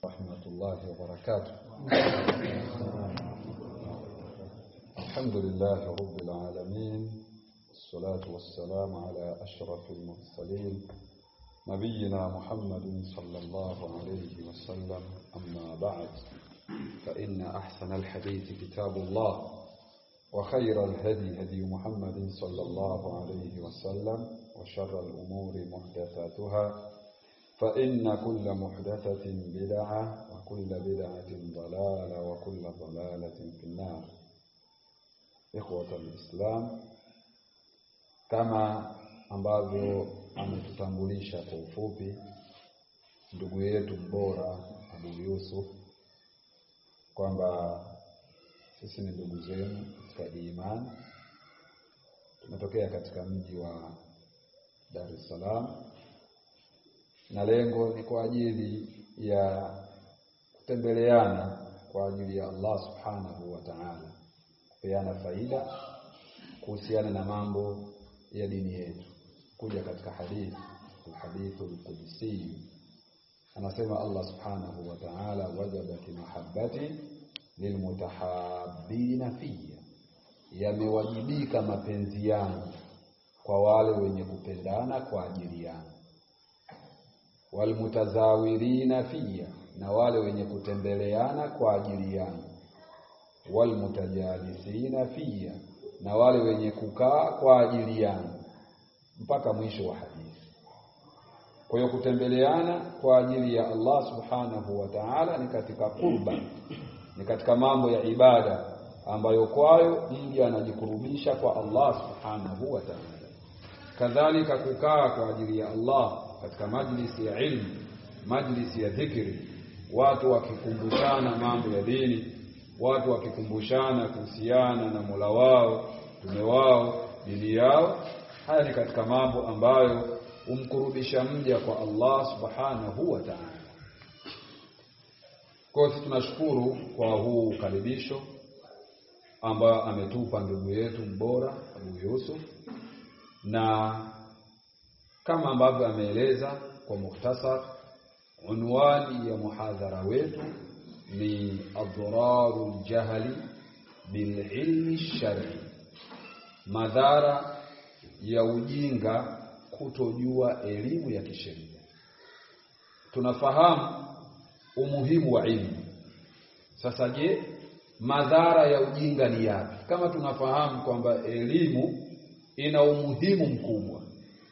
ورحمة الله وبركاته. الحمد لله رب العالمين، والصلاة والسلام على أشرف المرسلين نبينا محمد صلى الله عليه وسلم. أما بعد، فإن أحسن الحديث كتاب الله، وخير الهدي هدي محمد صلى الله عليه وسلم، وشر الأمور محدثاتها، فإن كل محدثة بدعة، وكل بدعة ضلالة، وكل ضلالة في النار. إخوة الإسلام, kama ambavyo ametutambulisha kwa ufupi ndugu yetu mbora Abu Yusuf kwamba sisi ni ndugu zenu katika imani, tumetokea katika mji wa Dar es Salaam, na lengo ni kwa ajili ya kutembeleana kwa ajili ya Allah subhanahu wa ta'ala, kupeana faida kuhusiana na mambo ya dini yetu. Kuja katika hadithul qudsi, anasema Allah subhanahu wa ta'ala, wajabat mahabbati lilmutahabbina fiyya, yamewajibika mapenzi yangu kwa wale wenye kupendana kwa ajili yangu. Walmutazawirina fiyya, na wale wenye kutembeleana kwa ajili yangu. Walmutajalisina fiyya, na wale wenye kukaa kwa ajili yangu, mpaka mwisho wa hadithi. Kwa hiyo kutembeleana kwa ajili ya Allah subhanahu wa ta'ala ni katika qurba, ni katika mambo ya ibada ambayo kwayo mja anajikurubisha kwa Allah subhanahu wa ta'ala. Kadhalika kukaa kwa ajili ya Allah katika majlisi ya ilmu, majlisi ya dhikri, watu wakikumbushana mambo ya dini, watu wakikumbushana kuhusiana na Mola wao, Mtume wao, dini yao. Haya ni katika mambo ambayo umkurubisha mja kwa Allah subhanahu wa ta'ala. Kwa hiyo tunashukuru kwa huu ukaribisho ambao ametupa ndugu yetu mbora Abu Yusuf, na kama ambavyo ameeleza kwa mukhtasar, unwani ya muhadhara wetu ni adhrarul jahli bil ilmi shar'i, madhara ya ujinga kutojua elimu ya kisheria. Tunafahamu umuhimu wa elimu. Sasa je, madhara ya ujinga ni yapi? Kama tunafahamu kwamba elimu ina umuhimu mkubwa,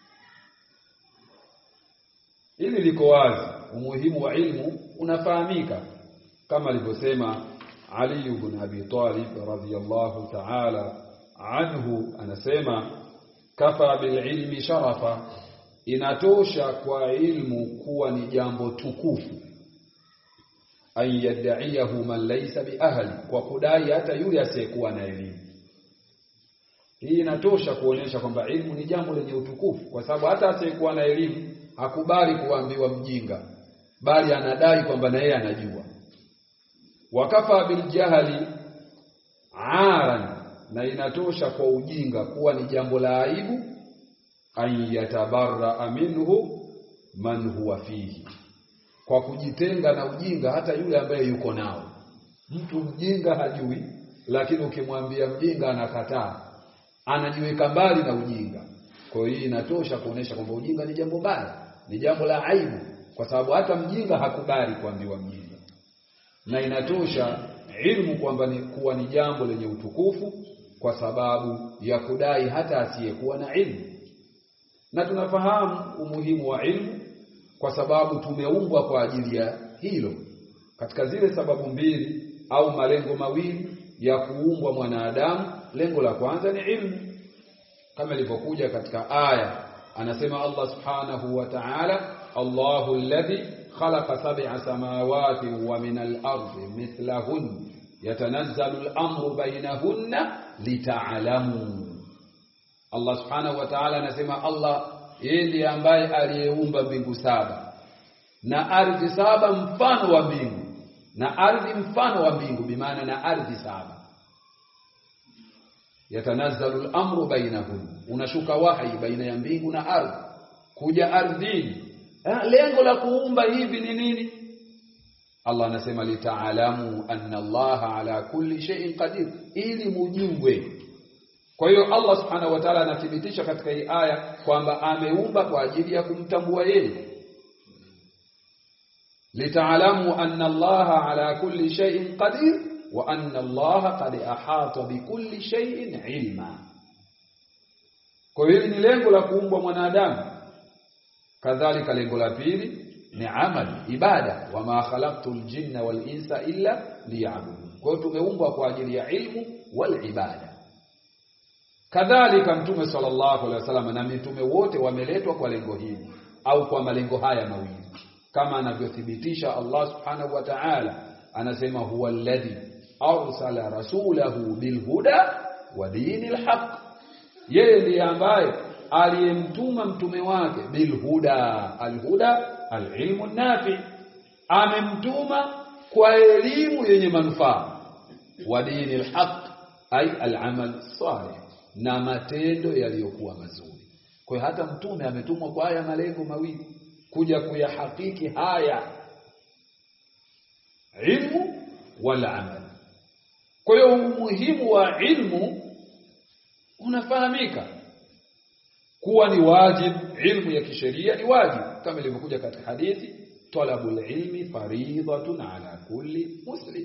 hili liko wazi. Umuhimu wa ilmu unafahamika kama alivyosema Ali ibn Abi Talib radhiyallahu ta'ala anhu, anasema kafa bil ilmi sharafa, inatosha kwa ilmu kuwa ni jambo tukufu, ay yad'iyahu man laysa bi ahli, kwa kudai hata yule asiyekuwa na elimu. Hii inatosha kuonyesha kwamba ilmu ni jambo lenye utukufu, kwa sababu hata asiyekuwa na elimu hakubali kuambiwa mjinga, bali anadai kwamba na yeye anajua. Wakafa bil jahli aran, na inatosha kwa ujinga kuwa ni jambo la aibu, an yatabarra minhu man huwa fihi, kwa kujitenga na ujinga hata yule ambaye yuko nao. Mtu mjinga hajui, lakini ukimwambia mjinga anakataa, anajiweka mbali na ujinga. Kwa hiyo inatosha kuonesha kwamba ujinga ni jambo baya, ni jambo la aibu, kwa sababu hata mjinga hakubali kuambiwa mjinga. Na inatosha ilmu kwamba ni kuwa ni jambo lenye utukufu kwa sababu ya kudai hata asiyekuwa na ilmu. Na tunafahamu umuhimu wa ilmu kwa sababu tumeumbwa kwa ajili ya hilo. Katika zile sababu mbili au malengo mawili ya kuumbwa mwanadamu, lengo la kwanza ni ilmu, kama ilivyokuja katika aya. Anasema Allah subhanahu wa ta'ala, Allahu alladhi khalaqa sab'a samawati wa minal ardi mithlahun yatanazzalu al-amru bainahunna lita'lamu. Allah subhanahu wa ta'ala anasema Allah yeye ndiye ambaye aliyeumba mbingu saba na ardhi saba mfano wa mbingu, na ardhi mfano wa mbingu, bimaana na ardhi saba. Yatanazzalu al-amru bainahunna, unashuka wahi baina ya mbingu na ardhi kuja ardhini. Lengo la kuumba hivi ni nini? Allah anasema litaalamu anna Allah ala kulli shay'in qadir, ili mujue. Kwa hiyo Allah subhanahu wa ta'ala anathibitisha katika hii aya kwamba ameumba kwa ajili ya kumtambua yeye. Litaalamu anna Allah ala kulli shay'in qadir wa anna Allah qad ahata bikulli shay'in ilma. Kwa hiyo ni lengo la kuumbwa mwanadamu. Kadhalika lengo la pili ni amali, ibada, wama khalaqtul jinna wal insa illa liya'budun. Kwa hiyo tumeumbwa kwa ajili ya ilmu wal ibada. Kadhalika Mtume sallallahu alaihi wasallam na mitume wote wameletwa kwa lengo hili au kwa malengo haya mawili, kama anavyothibitisha Allah subhanahu wa ta'ala, anasema huwa alladhi arsala rasulahu bilhuda wa dinil haqq. Yeye ndiye ambaye aliyemtuma mtume wake bilhuda, alhuda alilmu nafi, amemtuma kwa elimu yenye manufaa, wa dinil haqq ay alamal salih, na matendo yaliyokuwa mazuri. Kwa hiyo hata mtume ametumwa kwa haya malengo mawili, kuja kuyahakiki haya, ilmu wala amal. Kwa hiyo umuhimu wa ilmu unafahamika kuwa ni wajib. Ilmu ya kisheria ni wajib kama ilivyokuja katika hadithi, talabul ilmi fariidatun ala kulli muslim.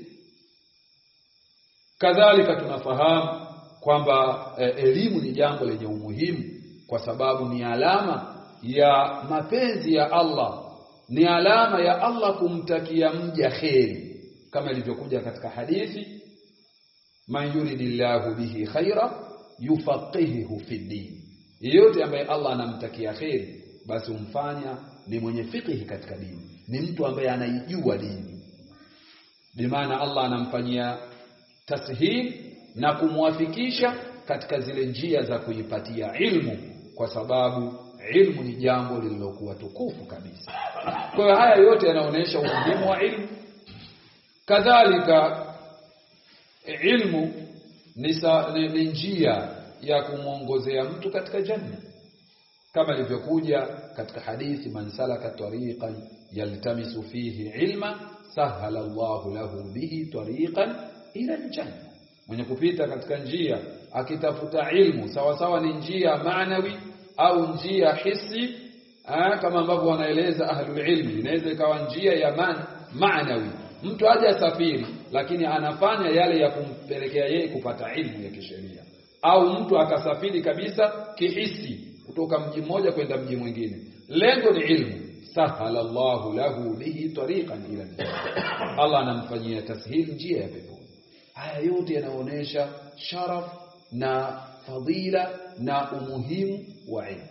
Kadhalika tunafahamu kwamba elimu ni jambo lenye umuhimu kwa sababu ni alama ya mapenzi ya Allah, ni alama ya Allah kumtakia mja kheri, kama ilivyokuja katika hadithi, man yuridillahu bihi khaira yufaqihuhu fi din. Yeyote ambaye Allah anamtakia kheri, basi umfanya ni mwenye fiqh katika dini, ni mtu ambaye anaijua dini. Bimaana Allah anamfanyia tashihil na kumwafikisha katika zile njia za kuipatia ilmu, kwa sababu ilmu ni jambo lililokuwa tukufu kabisa. Kwa hiyo haya yote yanaonyesha umuhimu wa ilmu. Kadhalika ilmu ni njia ya kumuongozea mtu katika janna, kama ilivyokuja katika hadithi, man salaka tariqan yaltamisu fihi ilma sahala Allahu lahu bihi tariqan ila aljanna. Mwenye kupita katika njia akitafuta ilmu, sawa sawa ni njia maanawi au njia hisi, kama ambavyo wanaeleza ahlul ilmi, inaweza ikawa njia ya maanawi, mtu haja safiri lakini anafanya yale ya kumpelekea yeye kupata ilmu ya kisheria, au mtu akasafiri kabisa kihisi kutoka mji mmoja kwenda mji mwingine, lengo ni ilmu, sahala Allahu lahu bihi tariqan ila aljanna, Allah anamfanyia tashil njia ya peponi. Haya yote yanaonyesha sharaf na fadila na umuhimu wa ilmu.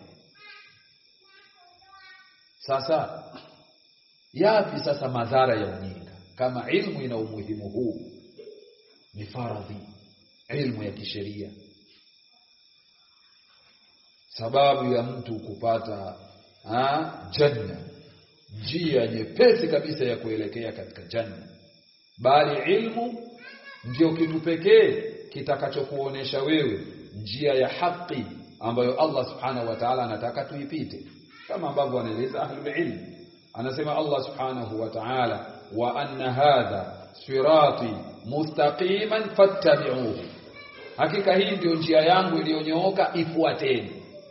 Sasa yapi sasa madhara ya ujinga kama ilmu ina umuhimu huu? Ni faradhi ilmu ya kisheria, sababu ya mtu kupata janna, njia nyepesi kabisa ya kuelekea katika janna. Bali ilmu ndio kitu pekee kitakachokuonesha wewe njia ya haki ambayo Allah subhanahu wa ta'ala anataka tuipite, kama ambavyo anaeleza ahlul ilm. Anasema Allah subhanahu wa ta'ala, wa anna hadha sirati mustaqiman fattabi'uhu, hakika hii ndio njia yangu iliyonyooka, ifuateni,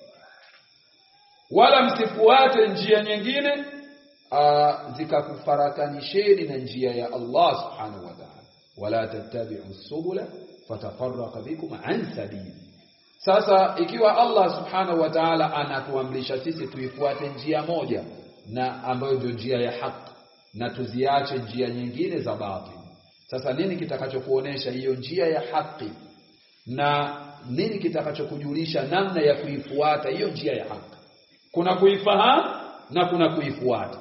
wala msifuate njia nyingine zikakufarakanisheni na njia ya Allah subhanahu wa ta'ala, wala tattabi'u subula fatafarraqa bikum an sabili. Sasa ikiwa Allah subhanahu wa ta'ala anatuamrisha sisi tuifuate njia moja na ambayo ndio njia ya haki, na tuziache njia nyingine za batili, sasa nini kitakachokuonesha hiyo njia ya haki, na nini kitakachokujulisha namna ya kuifuata hiyo njia ya haki? Kuna kuifahamu na kuna kuifuata.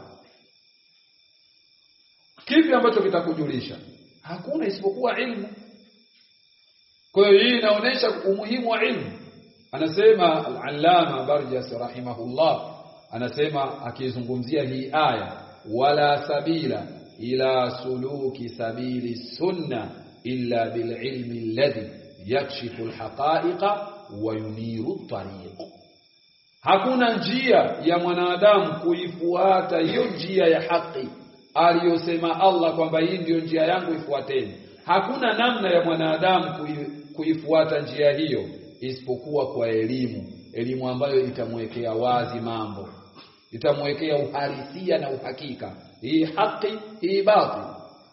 Kipi ambacho kitakujulisha? Hakuna isipokuwa ilmu. Kwa hiyo hii inaonyesha umuhimu wa ilmu. Anasema al-Allama Barjas rahimahullah, anasema akizungumzia hii aya, wala sabila ila suluki sabili sunna illa bil ilmi alladhi yakshifu al-haqa'iqa wa yuniru at-tariq. Hakuna njia ya mwanadamu kuifuata hiyo njia ya haki aliyosema Allah kwamba hii ndio njia yangu, ifuateni. Hakuna namna ya mwanadamu kuifuata njia hiyo isipokuwa kwa elimu ambayo itamwekea wazi mambo, itamwekea uhalisia na uhakika, hii haki, hii batil,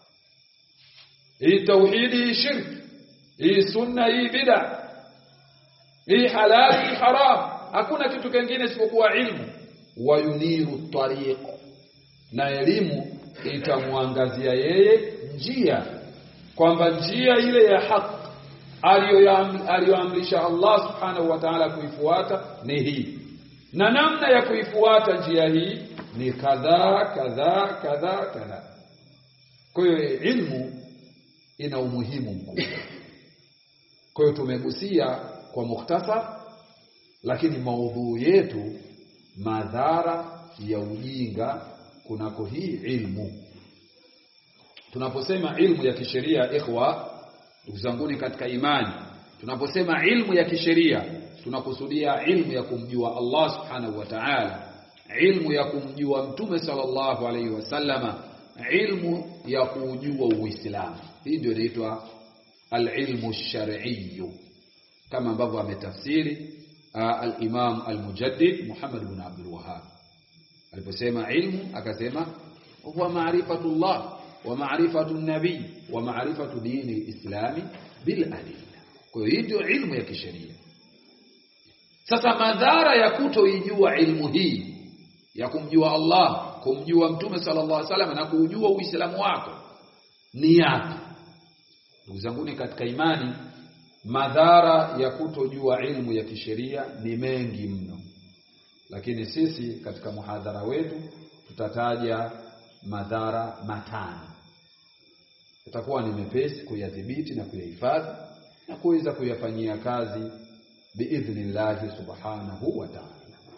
hii tauhidi, hii shirki, hii sunna, hii bid'a, hii halali, hii haram. Hakuna kitu kingine isipokuwa ilmu. Wayuniru tariq, na elimu itamwangazia yeye njia, kwamba njia ile ya haki aliyoamrisha Allah subhanahu wa ta'ala kuifuata ni hii, na namna ya kuifuata njia hii ni kadha kadha kadha kadha. Kwa hiyo ilmu ina umuhimu mkubwa. Kwa hiyo tumegusia kwa mukhtasar, lakini maudhui yetu madhara ya ujinga kunako hii ilmu. Tunaposema ilmu ya kisheria, ikhwa ndugu zanguni katika imani, tunaposema ilmu ya kisheria tunakusudia ilmu ya kumjua Allah subhanahu wa ta'ala, ilmu ya kumjua Mtume sallallahu alayhi wasallama, ilmu ya kujua Uislamu. Hii ndio inaitwa al-ilmu ash-shar'i, kama ambavyo ametafsiri al-Imam al-Mujaddid Muhammad ibn Abdul Wahhab aliposema ilmu, akasema huwa ma'rifatullah wa ma'rifatu an-nabi wa ma'rifatu dini al-islami bil adilla. Kwa hiyo ndio ilmu ya kisheria. Sasa madhara ya kutoijua ilmu hii ya kumjua Allah, kumjua Mtume sallallahu alaihi wasallam na kujua Uislamu wako ni yapi? Ndugu zangu katika imani, madhara ya kutojua ilmu ya kisheria ni mengi mno, lakini sisi katika muhadhara wetu tutataja madhara matano. Itakuwa ni mepesi kuyadhibiti na kuyahifadhi na kuweza kuyafanyia kazi biidhnillah subhanahu wa ta'ala.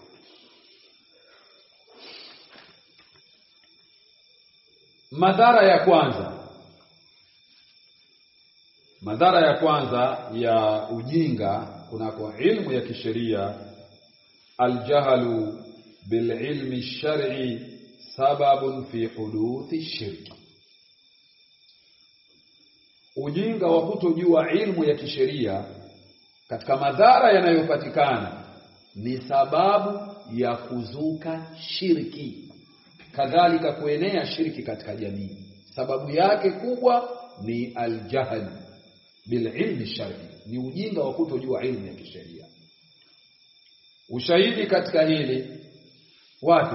Madhara ya kwanza ya ujinga kunako ilmu ya kisheria, aljahalu bililmi ash-shar'i sababun fi huduthi shirki. Ujinga wa kutojua ilmu ya kisheria, katika madhara yanayopatikana ni sababu ya kuzuka shirki, kadhalika kuenea shirki katika jamii. Sababu yake kubwa ni aljahl bililmi ash-shar'i, ni ujinga wa kutojua ilmu ya kisheria. Ushahidi katika hili wapi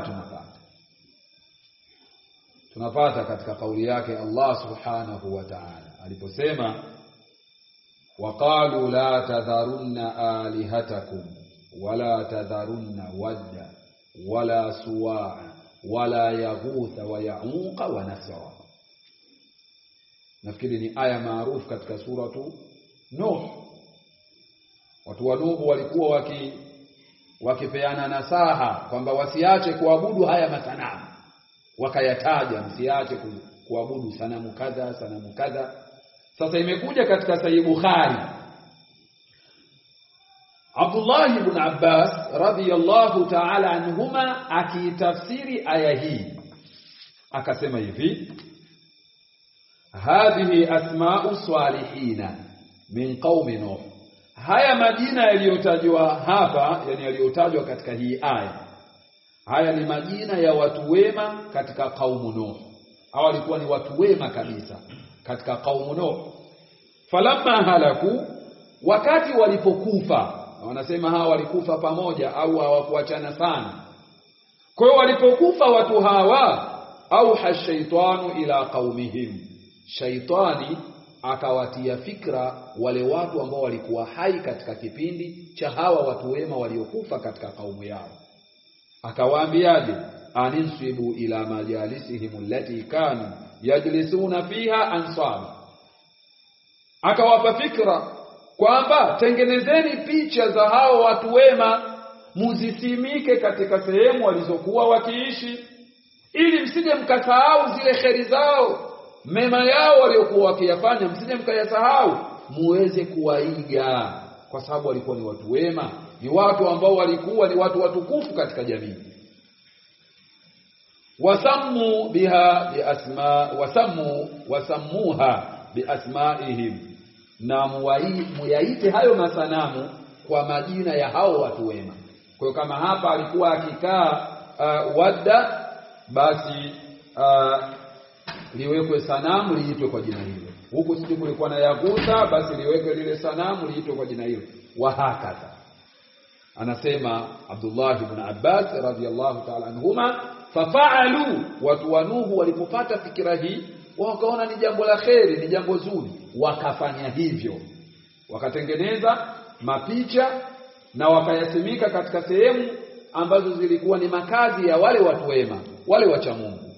tunapata katika kauli yake Allah subhanahu wa ta'ala aliposema, waqalu la tadharunna alihatakum wala tadharunna wadda wala suwa'a wala yaghutha wa ya'uqa wa nasra. Nafikiri ni aya maarufu katika suratu Nuh. Watu wa Nuh walikuwa wakipeana nasaha kwamba wasiache kuabudu haya masanamu, wakayataja msiache kuabudu sanamu kadha sanamu kadha. Sasa imekuja katika Sahih Bukhari, Abdullah ibn Abbas radhiyallahu ta'ala anhuma akitafsiri aya hii akasema hivi, hadhihi asma'u salihina min qaumi Nuh. Haya majina yaliyotajwa hapa, yani yaliyotajwa katika hii aya, haya ni majina ya watu wema katika kaumu Nuh. Hawa walikuwa ni watu wema kabisa katika kaumu Nuh. Falamma halaku, wakati walipokufa, wanasema hawa walikufa pamoja au hawakuachana sana. Kwa hiyo walipokufa watu hawa, au hashaitanu ila qaumihim, shaitani akawatia fikra wale watu ambao walikuwa hai katika kipindi cha hawa watu wema waliokufa katika kaumu yao. Akawaambiaje? aninsibu ila majalisihim allati kanu yajlisuna fiha ansab. Akawapa fikra kwamba tengenezeni picha za hao watu wema, muzisimike katika sehemu walizokuwa wakiishi, ili msije mkasahau zile kheri zao, mema yao waliokuwa wakiyafanya, msije mkayasahau, muweze kuwaiga, kwa sababu walikuwa ni watu wema, ni watu ambao walikuwa ni watu watukufu katika jamii. wasammu biha wasammuha biasmaihim, na muyaite hayo masanamu kwa majina ya hao watu wema. Kwa hiyo kama hapa alikuwa akikaa Wadda, basi liwekwe sanamu liitwe kwa jina hilo. Huku sisi kulikuwa na Yagusa, basi liwekwe lile sanamu liitwe kwa jina hilo, wa hakadha. Anasema Abdullah ibn Abbas radhiyallahu ta'ala anhuma, fafa'alu, watu wa Nuhu walipopata fikira hii wakaona ni jambo la kheri, ni jambo zuri, wakafanya hivyo, wakatengeneza mapicha na wakayasimika katika sehemu ambazo zilikuwa ni makazi ya wale watu wema, wale wacha Mungu.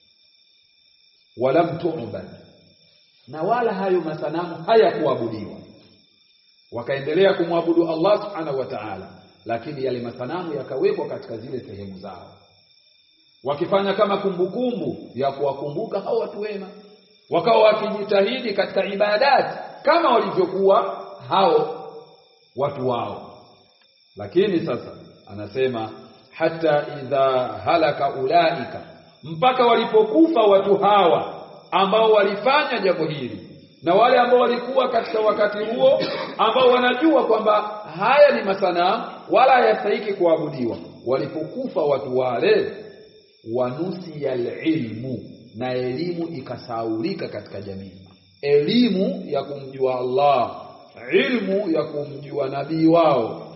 Walam tu'bad, na wala hayo masanamu hayakuabudiwa, wakaendelea kumwabudu Allah subhanahu wa ta'ala, lakini yale masanamu yakawekwa katika zile sehemu zao, wakifanya kama kumbukumbu ya kuwakumbuka hao watu wema, wakawa wakijitahidi katika ibadati kama walivyokuwa hao watu wao. Lakini sasa anasema hata idha halaka ulaika, mpaka walipokufa watu hawa ambao walifanya jambo hili, na wale ambao walikuwa katika wakati huo ambao wanajua kwamba haya ni masanamu wala hayastahili kuabudiwa, walipokufa watu wale, wanusi alilmu, na elimu ikasaulika katika jamii. Elimu ya kumjua Allah, ilmu ya kumjua nabii wao,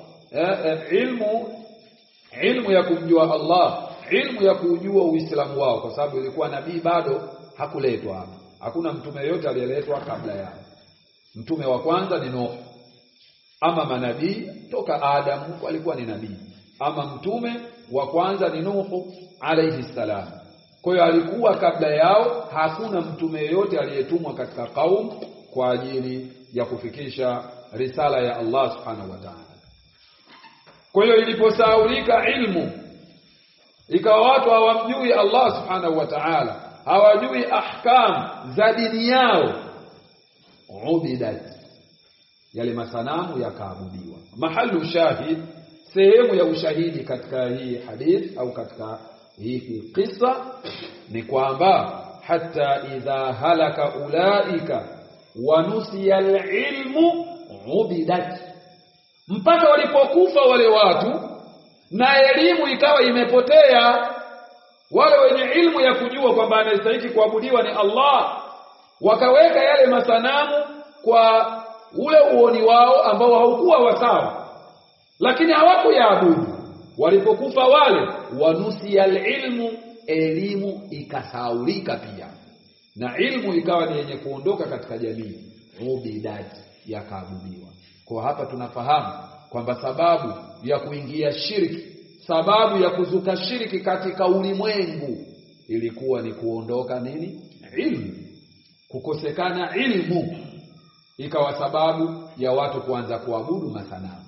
ilmu ya kumjua Allah, ilmu ya kujua Uislamu wao, kwa sababu ilikuwa nabii bado hakuletwa hapa. Hakuna mtume yote aliyeletwa kabla yao. Mtume wa kwanza ni Nuh. Ama manabii toka Adam walikuwa ni nabii. Ama mtume wa kwanza ni Nuhu alayhi salam. Kwa hiyo alikuwa kabla yao hakuna mtume yote aliyetumwa katika kaum kwa ajili ya kufikisha risala ya Allah subhanahu wa ta'ala. Kwa hiyo iliposaulika ilmu, ikawa watu hawamjui Allah subhanahu wa ta'ala, hawajui ahkam za dini yao, ubidat, yale masanamu yakaabudiwa. Mahalu shahid, sehemu ya ushahidi katika hii hadith au katika hii kisa ni kwamba hata idha halaka ulaika wa nusiya alilmu ubidat, mpaka walipokufa wale watu na elimu ikawa imepotea, wale wenye ilmu ya kujua kwamba anastahili kuabudiwa ni Allah, wakaweka yale masanamu kwa ule uoni wao ambao haukuwa wasawa, lakini hawakuyaabudu. Walipokufa wale, wanusiya alilmu, elimu ikasaulika pia, na ilmu ikawa ni yenye kuondoka katika jamii, ubidat, yakaabudiwa. Kwa hapa tunafahamu kwamba sababu ya kuingia shirki, sababu ya kuzuka shirki katika ulimwengu ilikuwa ni kuondoka nini? Ilmu. Kukosekana ilmu ikawa sababu ya watu kuanza kuabudu masanamu.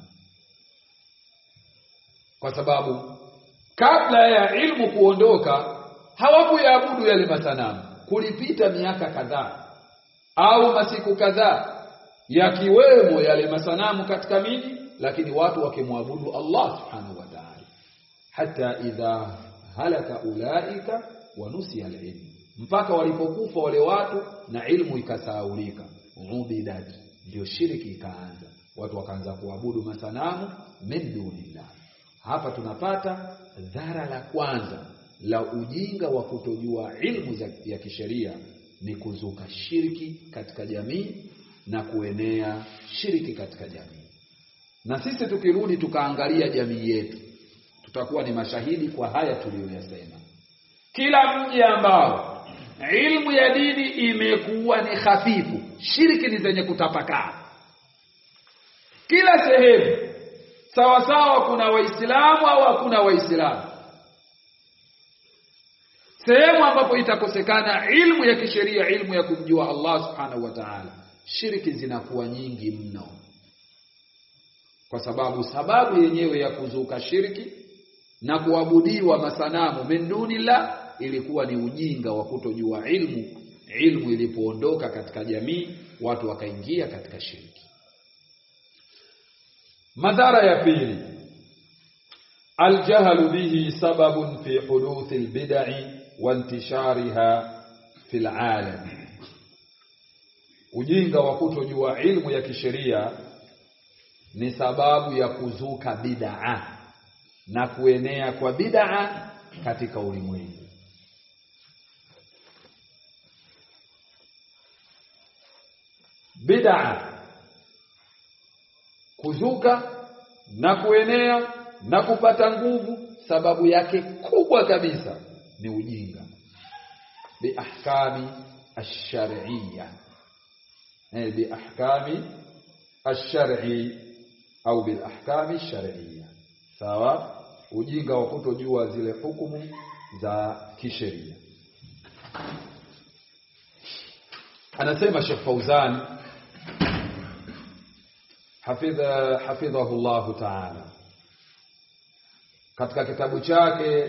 Kwa sababu kabla ya ilmu kuondoka hawakuyaabudu yale masanamu. Kulipita miaka kadhaa au masiku kadhaa yakiwemo yale masanamu katika miji, lakini watu wakimwabudu Allah subhanahu wa ta'ala. Hata idha halaka ulaika wa nusiya alilm, mpaka walipokufa wale watu na ilmu ikasaulika, ubidat, ndio shiriki ikaanza, watu wakaanza kuabudu masanamu min dunillah. Hapa tunapata dhara la kwanza la ujinga wa kutojua ilmu ya kisheria, ni kuzuka shiriki katika jamii na kuenea shiriki katika jamii. Na sisi tukirudi tukaangalia jamii yetu, tutakuwa ni mashahidi kwa haya tuliyoyasema. Kila mji ambao ilmu ya dini imekuwa ni hafifu, shiriki ni zenye kutapakaa. Kila sehemu, sawa sawa kuna Waislamu au hakuna Waislamu. Sehemu ambapo itakosekana ilmu ya kisheria, ilmu ya kumjua Allah subhanahu wa ta'ala, shiriki zinakuwa nyingi mno. Kwa sababu yenyewe ya kuzuka shiriki na kuabudiwa masanamu min dunillah ilikuwa ni ujinga wa kutojua ilmu. Ilmu ilipoondoka katika jamii, watu wakaingia katika shiriki. Madhara ya pili, aljahlu bihi sababun fi huduthi albid'i wa intishariha fil alam. Ujinga wa kutojua ilmu ya kisheria ni sababu ya kuzuka bid'a na kuenea kwa bid'a katika ulimwengu. Bid'a kuzuka na kuenea na kupata nguvu, sababu yake kubwa kabisa ni ujinga. Bi ahkami ash-shar'iyya, bi ahkami ash-shar'i au bil ahkami ash-shar'iyya. Sawa, ujinga wa kutojua zile hukumu za kisheria. Anasema Sheikh Fauzan hafidhahu Allah ta'ala katika kitabu chake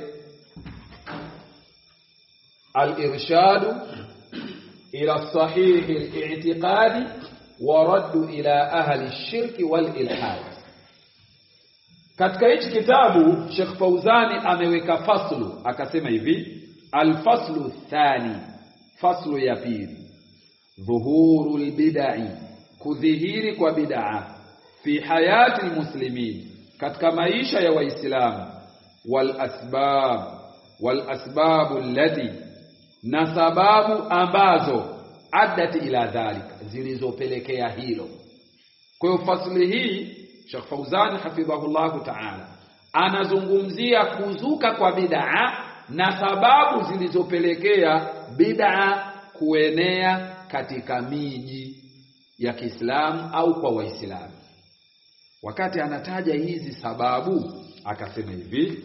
Al-Irshad ila sahih al-i'tiqadi wa radd ila ahli ash-shirk wal-ilhad. Katika hichi kitabu Sheikh Fauzani ameweka faslu, akasema hivi: al-faslu thani, faslu ya pili, dhuhurul bid'i, kudhihiri kwa bid'a fi hayati muslimin, katika maisha ya waislamu, wal asbab allati, na sababu ambazo addat ila dhalika, zilizopelekea hilo. Kwa hiyo fasli hii Sheikh Fauzan hafidhahullah ta'ala anazungumzia kuzuka kwa bid'a na sababu zilizopelekea bid'a kuenea katika miji ya Kiislamu au kwa Waislamu. Wakati anataja hizi sababu akasema hivi: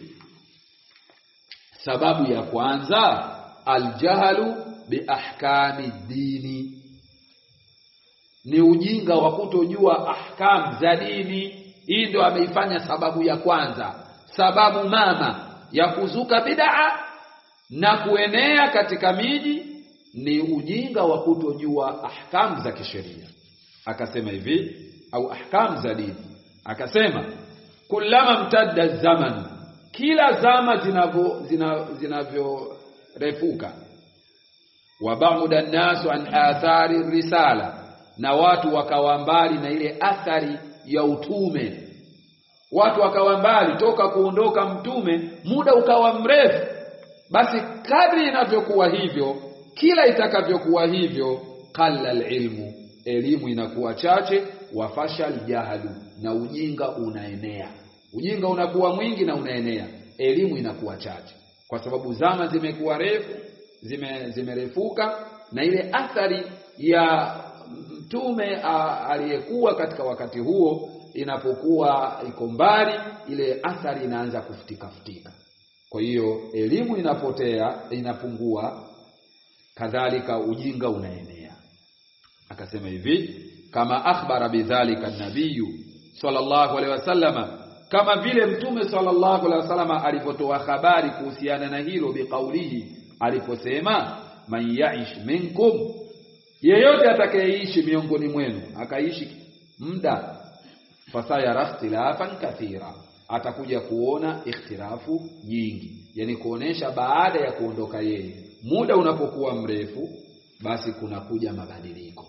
sababu ya kwanza, aljahlu bi ahkami dini, ni ujinga wa kutojua ahkam za dini. Hii ndio ameifanya sababu ya kwanza, sababu mama ya kuzuka bid'a na kuenea katika miji ni ujinga wa kutojua ahkam za kisheria. Akasema hivi, au ahkam za dini, akasema kullama mtadda zaman, kila zama zinavyorefuka, wa ba'da an-nasu an athari risala, na watu wakawa mbali na ile athari ya utume, watu wakawa mbali toka kuondoka mtume, muda ukawa mrefu. Basi kadri inavyokuwa hivyo, kila itakavyokuwa hivyo, qalla al-ilmu, elimu inakuwa chache, wa fashal jahlu, na ujinga unaenea. Ujinga unakuwa mwingi na unaenea, elimu inakuwa chache, kwa sababu zama zimekuwa refu, zimerefuka, na ile athari ya mtume aliyekuwa katika wakati huo inapokuwa iko mbali, ile athari inaanza kufutika. Kwa hiyo elimu inapotea, inapungua, kadhalika ujinga unaenea. Akasema hivi, kama akhbara bidhalika an-nabiy sallallahu alaihi wasallam, kama vile mtume sallallahu alaihi wasallam alipotoa habari kuhusiana na hilo, biqaulihi, aliposema man ya'ish minkum, yeyote atakayeishi miongoni mwenu, akaishi muda, fasayara ikhtilafan kathira, atakuja kuona ikhtilafu nyingi. Yani kuonesha baada ya kuondoka yeye, muda unapokuwa mrefu, basi kunakuja mabadiliko,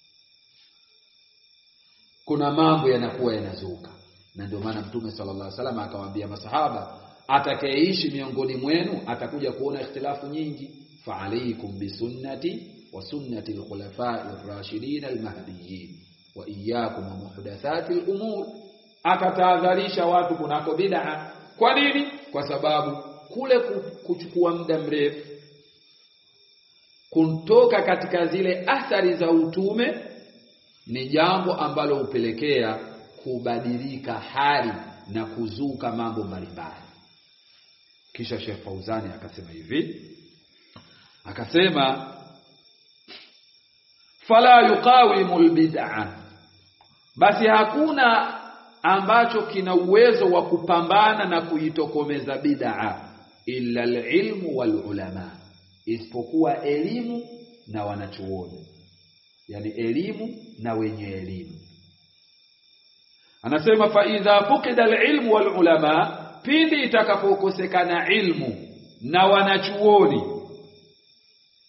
kuna mambo yanakuwa yanazuka. Na ndio maana mtume sallallahu alaihi wasallam akawaambia masahaba, atakayeishi miongoni mwenu atakuja kuona ikhtilafu nyingi, fa alaykum bisunnati wa sunnati al-khulafa'i ar-rashidin al-mahdiyyin wa iyyakum muhdathati al-umur. Akatahadharisha watu kunako bid'a. Kwa nini? Kwa sababu kule kuchukua muda mrefu kutoka katika zile athari za utume ni jambo ambalo hupelekea kubadilika hali na kuzuka mambo mbalimbali. Kisha Sheikh Fauzani akasema hivi, akasema fala yuqawimu albid'a, basi hakuna ambacho kina uwezo wa kupambana na kuitokomeza bid'a illa alilmu walulama, isipokuwa elimu na wanachuoni, yani elimu na wenye elimu. Anasema fa idha fuqida alilmu walulama, pindi itakapokosekana ilmu na wanachuoni,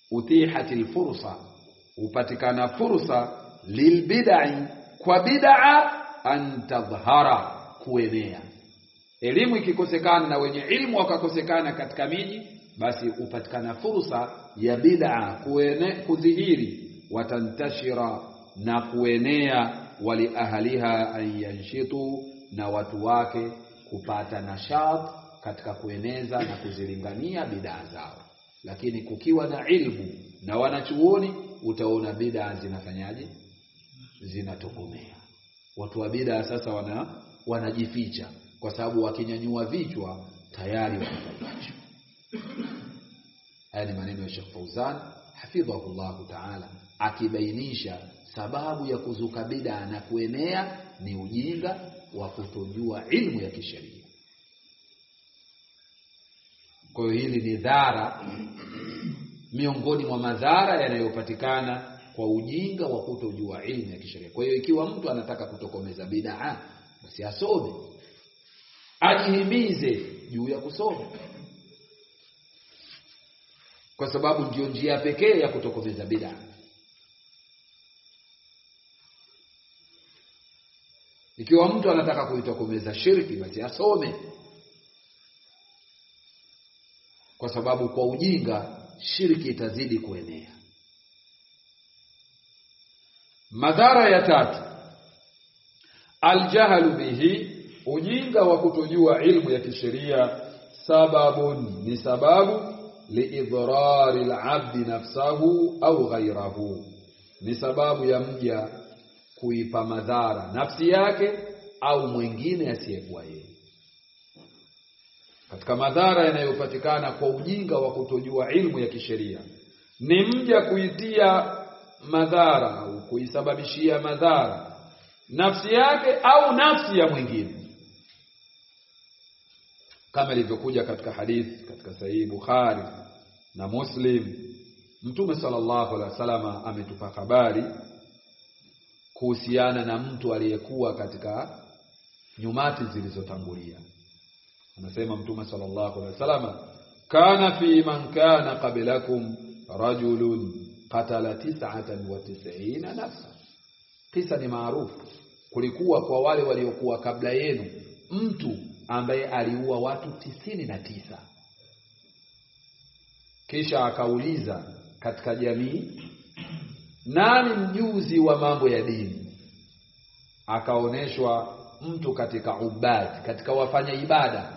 utihatil fursa, upatikana fursa lilbid'i, kwa bid'a an tadhhara, kuenea. Elimu ikikosekana na wenye ilmu wakakosekana katika miji, basi upatikana fursa ya bid'a kudhihiri, watantashira, na kuenea, wali ahliha an yanshitu, na watu wake kupata nashat katika kueneza na kuzilingania bid'a zao. Lakini kukiwa na ilmu na wanachuoni, utaona bid'a zinafanyaje? Zinatokomea. Watu wa bid'a sasa wanajificha, kwa sababu wakinyanyua vichwa tayari wanatajwa. Haya ni maneno ya Sheikh Fauzan hafidhahullahu ta'ala, akibainisha sababu ya kuzuka bid'a na kuenea ni ujinga wa kutojua ilmu ya kisheria. Kwa hiyo hili ni dhara miongoni mwa madhara yanayopatikana kwa ujinga wa kutojua ilmu ya kisheria. Kwa hiyo ikiwa mtu anataka kutokomeza bid'a, basi asome, ajihimize juu ya kusoma, kwa sababu ndio njia pekee ya kutokomeza bid'a. Ikiwa mtu anataka kuitokomeza shirki, basi asome, kwa sababu kwa ujinga shirki itazidi kuenea. Madhara ya tatu, aljahlu bihi, ujinga wa kutojua ilmu ya kisheria, sababun, ni sababu, liidhrari alabdi nafsahu au ghayrahu, ni sababu ya mja kuipa madhara nafsi yake au mwingine asiyekuwa yeye. Katika madhara yanayopatikana kwa ujinga wa kutojua ilmu ya kisheria ni mja kuitia madhara au kuisababishia madhara nafsi yake au nafsi ya mwingine, kama ilivyokuja katika hadithi katika sahihi Bukhari na Muslim. Mtume sallallahu alaihi wasallam ametupa habari kuhusiana na mtu aliyekuwa katika nyumati zilizotangulia. Anasema Mtume sallallahu alaihi wasallam, kana fi man kana qablakum rajulun qatala 99 nafsa. Kisa ni maarufu, kulikuwa kwa wale waliokuwa kabla yenu mtu ambaye aliua watu 99. Kisha akauliza katika jamii, nani mjuzi wa mambo ya dini? Akaoneshwa mtu katika ubad, katika wafanya ibada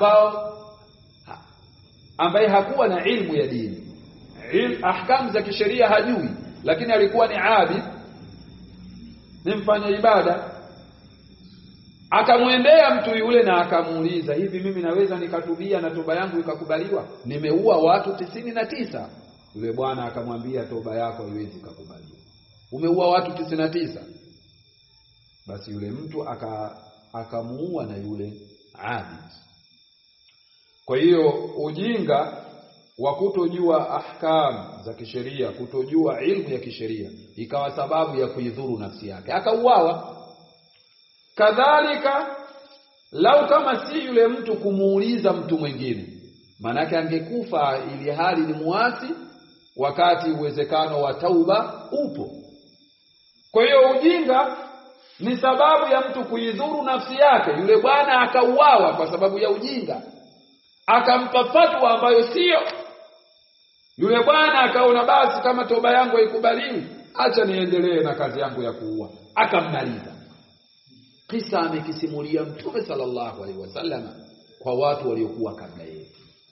ambaye hakuwa na ilmu ya dini, ahkamu za kisheria hajui, lakini alikuwa ni abid, ni mfanya ibada. Akamwendea mtu yule na akamuuliza, hivi mimi naweza nikatubia na toba yangu ikakubaliwa? Nimeua watu 99. Yule bwana akamwambia, toba yako haiwezi kukubaliwa, umeua watu 99. Basi yule mtu akamuua na yule abid. Kwa hiyo ujinga wa kutojua ahkam za kisheria, kutojua ilmu ya kisheria, ikawa sababu ya kuidhuru nafsi yake, akauawa. Kadhalika lau kama si yule mtu kumuuliza mtu mwingine, manake angekufa ili hali ni muasi, wakati uwezekano wa tauba upo. Kwa hiyo ujinga ni sababu ya mtu kuidhuru nafsi yake. Yule bwana akauawa kwa sababu ya ujinga, akampa fatwa ambayo sio. Yule bwana akaona, basi kama toba yangu haikubaliwi, acha niendelee na kazi yangu ya kuua, akammaliza. Kisa amekisimulia Mtume sallallahu alaihi wasallam kwa watu waliokuwa kabla yake.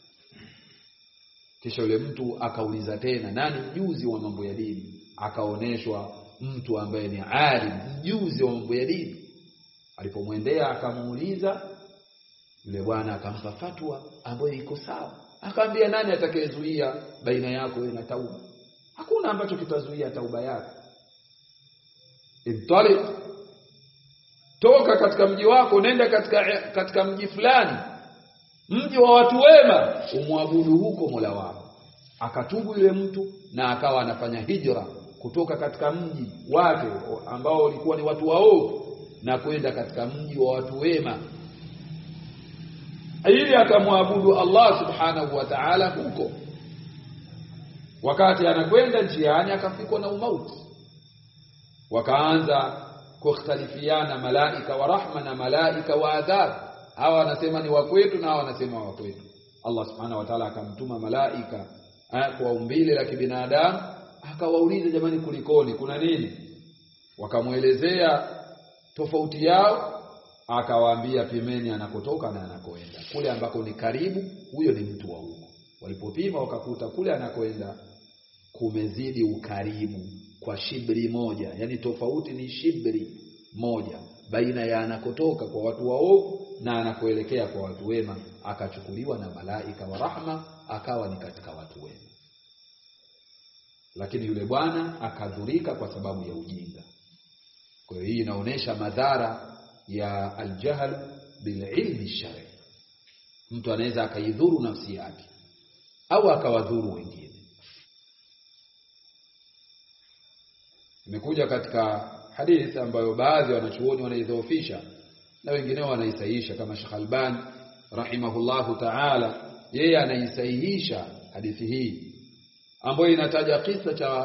Kisha yule mtu akauliza tena, nani mjuzi wa mambo ya dini? Akaoneshwa mtu ambaye ni alim, mjuzi wa mambo ya dini. Alipomwendea akamuuliza, yule bwana akampa fatwa ambayo iko sawa. Akamwambia, nani atakayezuia baina yako na tauba? Hakuna ambacho kitazuia tauba yako. Intali, toka katika mji wako, nenda katika mji fulani, mji wa watu wema, umwabudu huko Mola wako. Akatubu yule mtu na akawa anafanya hijra kutoka katika mji wake ambao walikuwa ni watu waovu na kwenda katika mji wa watu wema, ili akamwabudu Allah subhanahu wa ta'ala huko. wakati anakwenda njiani akafikwa na umauti. Wakaanza kukhtalifiana malaika wa rahma na malaika wa adhab. Hawa wanasema ni wa kwetu na hawa wanasema wa kwetu. Allah subhanahu wa ta'ala akamtuma malaika kwa umbile la kibinadamu, akawauliza jamani, kulikoni, kuna nini? Wakamuelezea tofauti yao, akawaambia pimeni anakotoka na anakoenda. Kule ambako ni karibu, huyo ni mtu wa huko. Walipopima wakakuta kule anakoenda kumezidi ukaribu kwa shibri moja, yani tofauti ni shibri moja baina ya anakotoka kwa watu waovu na anakoelekea kwa watu wema. Akachukuliwa na malaika wa rahma, akawa ni katika watu wema. Lakini yule bwana akadhurika kwa sababu ya ujinga. Kwa hiyo hii inaonesha madhara ya aljahl bililmi shari. Mtu anaweza akaidhuru nafsi yake au akawadhuru wengine. Imekuja katika hadithi ambayo baadhi wanachuoni wanaidhoofisha na wengineo wanaisahihisha, kama Sheikh Albani rahimahullahu ta'ala, yeye anaisahihisha hadithi hii ambayo inataja kisa cha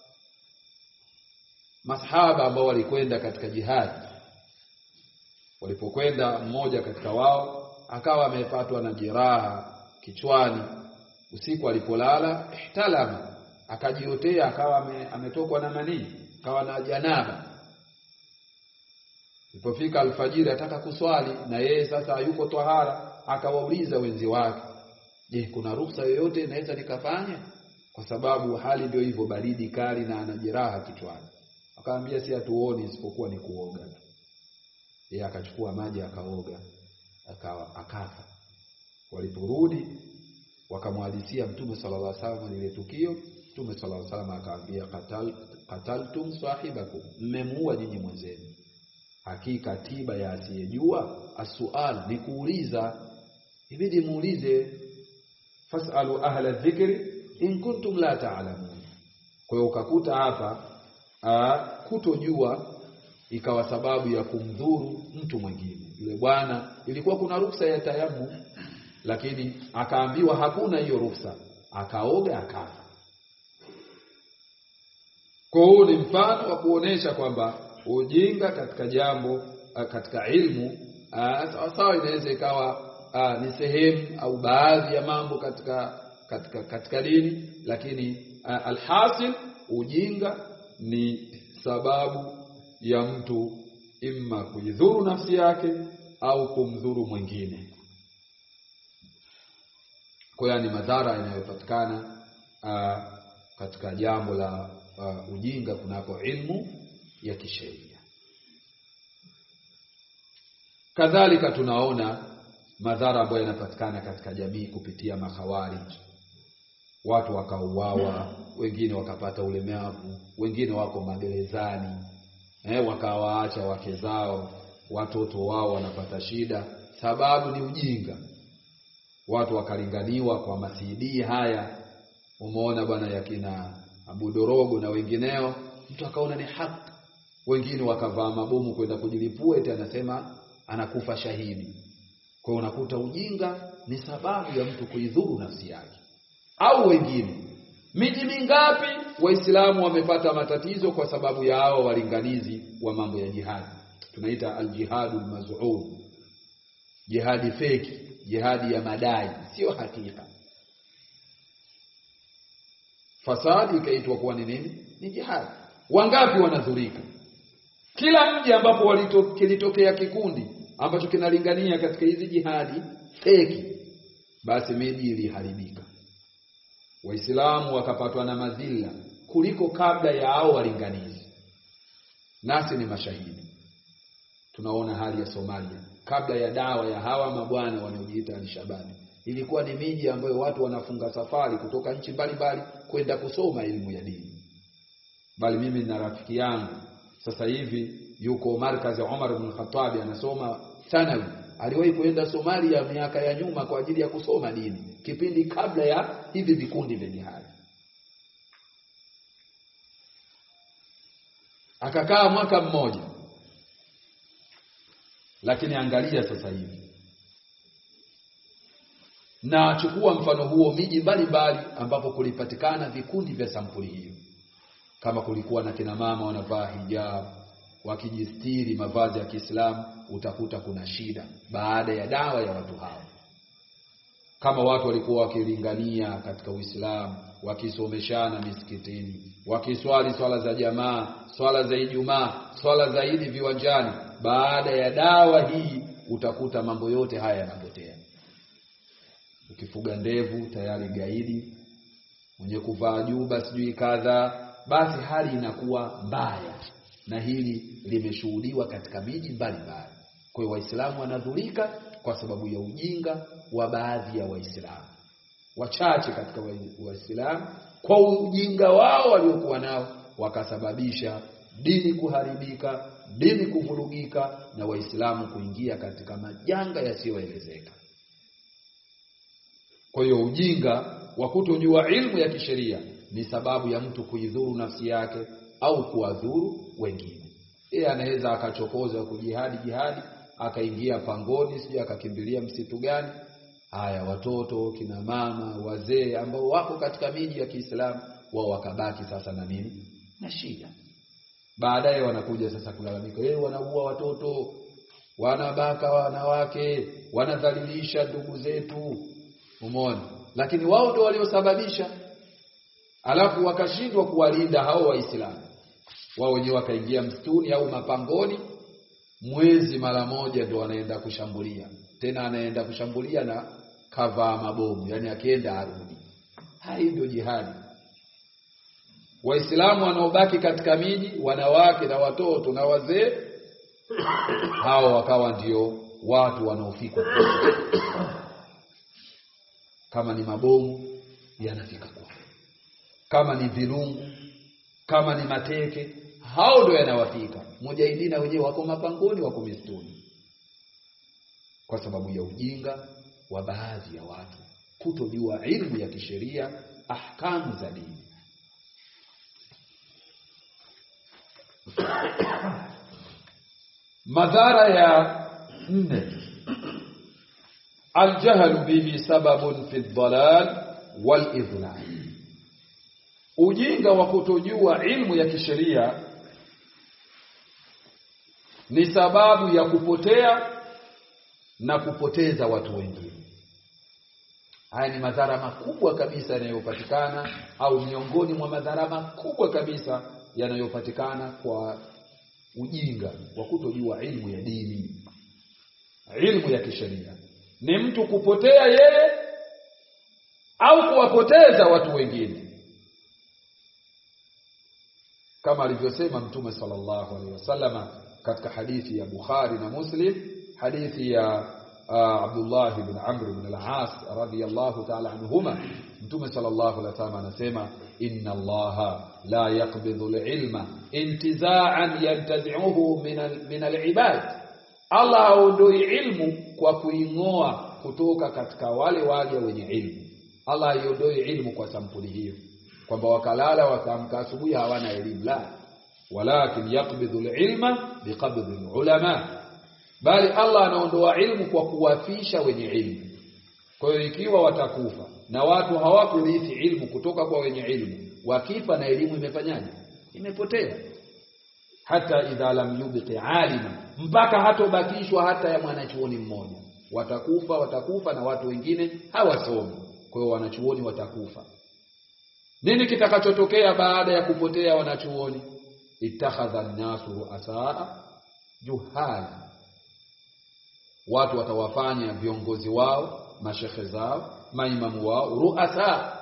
masahaba ambao walikwenda katika jihad. Walipokwenda, mmoja katika wao akawa amepatwa na jeraha kichwani. Usiku alipolala, ihtalama, akajiotea, akawa ametokwa na manii, akawa na janaba. Ilipofika alfajiri ataka kuswali, na yeye sasa yuko tahara, akawauliza wenzi wake, je, kuna ruhusa yoyote naweza nikafanya? Kwa sababu hali ndio hivyo, baridi kali na ana jeraha kichwani. Akaambia si hatuoni isipokuwa ni kuoga. Yeye akachukua maji akaoga, akafa. Waliporudi wakamhadithia Mtume sallallahu alaihi wasallam ile tukio. Mtume sallallahu alaihi wasallam akaambia, qataltum sahibakum, mmemuua nyinyi mwenzenu. Hakika tiba ya asiyejua asual ni kuuliza. Ibidi muulize, fasalu ahla dhikri in kuntum la ta'lamun. Kwa hiyo ukakuta hapa kutojua ikawa sababu ya kumdhuru mtu mwingine. Yule bwana ilikuwa kuna ruhusa ya tayammum, lakini akaambiwa hakuna hiyo ruhusa, akaoga akafa. Kwa hiyo ni mfano wa kuonesha kwamba ujinga katika jambo, katika ilmu, sawa inaweza ikawa ni sehemu au baadhi ya mambo katika dini, lakini alhasil ujinga ni sababu ya mtu imma kuidhuru nafsi yake au kumdhuru mwingine. Kwa hiyo ni madhara yanayopatikana katika jambo la ujinga kunako ilmu ya kisheria. Kadhalika tunaona madhara ambayo yanapatikana katika jamii kupitia makhawarij. Watu wakauawa, wengine wakapata ulemavu, wengine wako magerezani, wakawaacha wake zao, watoto wao wanapata shida. Sababu ni ujinga. Watu wakalinganiwa kwa masidi haya. Umeona bwana yakina Abu Dorogo na wengineo, mtu akaona ni haki. Wengine wakavaa mabomu kwenda kujilipua, eti anasema anakufa shahidi. Kwa hiyo unakuta ujinga ni sababu ya mtu kuidhuru nafsi yake. Au wengine, miji mingapi Waislamu wamepata matatizo kwa sababu ya hao walinganizi wa mambo ya jihadi. Tunaita al-jihadul maz'um, jihadi feki, jihadi ya madai, sio hakika. Fasadi ikaitwa kuwa ni nini? Ni jihadi. Wangapi wanadhurika? Kila mji ambapo kilitokea kikundi ambacho kinalingania katika hizi jihadi feki, basi miji iliharibika. Waislamu wakapatwa na madhila kuliko kabla ya hao walinganizi. Nasi ni mashahidi. Tunaona hali ya Somalia kabla ya dawa ya hawa mabwana wanaojiita al-Shabaab. Ilikuwa ni miji ambayo watu wanafunga safari kutoka nchi mbalimbali kwenda kusoma elimu ya dini. Bali mimi na rafiki yangu sasa hivi yuko markazi Umar ibn Khattab anasoma thanawi. Aliwahi kwenda Somalia miaka ya nyuma kwa ajili ya kusoma dini, kipindi kabla ya hivi vikundi vya jihad. Akakaa mwaka mmoja. Lakini angalia sasa hivi. Na chukua mfano huo miji mbalimbali ambapo kulipatikana vikundi vya sampuli hiyo. Kama kulikuwa na kina mama wanavaa hijab, wakijistiri mavazi ya Kiislamu, utakuta kuna shida baada ya dawa ya watu hao. Kama watu walikuwa wakilingania katika Uislamu, wakisomeshana misikitini, wakiswali swala za jamaa, swala za Ijumaa, swala za Idi viwanjani, baada ya dawa hii utakuta mambo yote haya yanapotea. Ukifuga ndevu tayari gaidi, mwenye kuvaa juba sijui kadha, basi hali inakuwa mbaya. Na hili limeshuhudiwa katika miji mbalimbali. Kwa hiyo Waislamu wanadhurika kwa sababu ya ujinga wa baadhi ya Waislamu wachache katika Waislamu, kwa ujinga wao waliokuwa nao wakasababisha dini kuharibika, dini kuvurugika, na Waislamu kuingia katika majanga yasiyoelezeka. Kwa hiyo ujinga wa kutojua ilmu ya kisheria ni sababu ya mtu kuidhuru nafsi yake au kuwadhuru wengine. Yeye anaweza akachokoza jihadi, akaingia pangoni, sije akakimbilia msitu gani. Haya, watoto, kina mama, wazee ambao wako katika miji ya Kiislamu, wao wakabaki sasa na nini? Na shida. Baadaye wanakuja sasa kulalamika, wanaua watoto, wanabaka wanawake, wanadhalilisha ndugu zetu. Umeona? Lakini wao ndio waliosababisha. Alafu wakashindwa kuwalinda hao Waislamu. Wao wenyewe wakaingia msituni au mapangoni, mwezi mara moja ndio wanaenda kushambulia. Tena anaenda kushambulia na kavaa mabomu, yani akienda arudi. Hai ndio jihadi. Waislamu wanaobaki katika miji, wanawake na watoto na wazee, hao wakawa ndio watu wanaofikwa. Kama ni mabomu yanafika kwao, kama ni virungu, kama ni mateke, hao ndio yanawafika. Mujahidina wenyewe wako mapangoni, wako mistuni, kwa sababu ya ujinga wa baadhi ya watu kutojua ilmu ya kisheria, ahkamu za dini. Madhara ya 4, aljahlu bihi sababun fi dhalal wal idlal. Ujinga wa kutojua ilmu ya kisheria ni sababu ya kupotea na kupoteza watu wengine. Haya ni madhara makubwa kabisa yanayopatikana, au miongoni mwa madhara makubwa kabisa yanayopatikana kwa ujinga wa kutojua ilmu ya dini, ilmu ya kisheria. Ni mtu kupotea yeye au kuwapoteza watu wengine. Kama alivyosema Mtume sallallahu alaihi wasallama katika hadithi ya Bukhari na Muslim, hadithi ya Abdullah ibn Amr ibn al-As radiyallahu ta'ala anhuma. Mtume sallallahu alaihi wasallam anasema, inna Allaha la yaqbidhu al-ilma intiza'an yantazi'uhu min al-ibad. Allah haondoi ilmu kwa kuingoa kutoka katika wale waja wenye ilmu. Allah haondoi ilmu kwa sampuli hiyo, kwamba wakalala wakaamka asubuhi hawana elimu. La, walakin yaqbidhu al-ilma biqabdhi al-ulama. Bali Allah anaondoa ilmu kwa kuwafisha wenye ilmu. Kwa hiyo ikiwa watakufa na watu hawakurithi ilmu kutoka kwa wenye ilmu, wakifa na elimu imefanyaje? Imepotea. Hata idha lam yubqi alima, mpaka hatobakishwa hata ya mwanachuoni mmoja. Watakufa na watu wengine hawasomi. Kwa hiyo wanachuoni watakufa. Nini kitakachotokea baada ya kupotea wanachuoni? Ittakhadha an-nasu ru'asaa juhala. Watu watawafanya viongozi wao, mashekhe zao, maimamu wao ru'asa.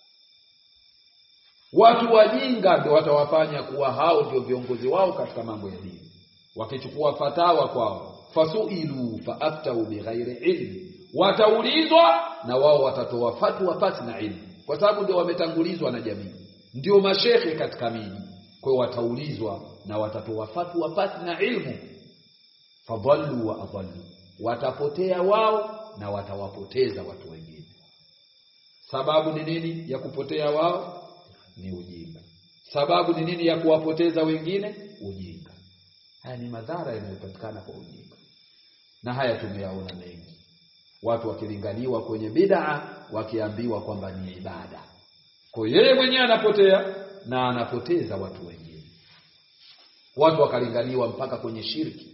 Watu wajinga ndio watawafanya kuwa hao ndio viongozi wao katika mambo ya dini. Wakichukua fatawa kwao, fasuilu faaftau bighairi ilmi, wataulizwa na wao watatoa fatwa pasi na ilmu, kwa sababu ndio wametangulizwa na jamii, ndio mashekhe katika miji. Kwa hiyo wataulizwa na watatoa fatwa pasi na ilmu. Fadhallu wa adhallu, watapotea wao na watawapoteza watu wengine. Sababu ni nini ya kupotea wao? Ni ujinga. Sababu ni nini ya kuwapoteza wengine? Ujinga. Haya ni madhara yanayopatikana kwa ujinga, na haya tumeyaona mengi. watu wakilinganiwa kwenye bid'a wakiambiwa kwamba ni ibada. Kwa yeye mwenyewe anapotea na anapoteza watu wengine. Watu wakalinganiwa mpaka kwenye shirki.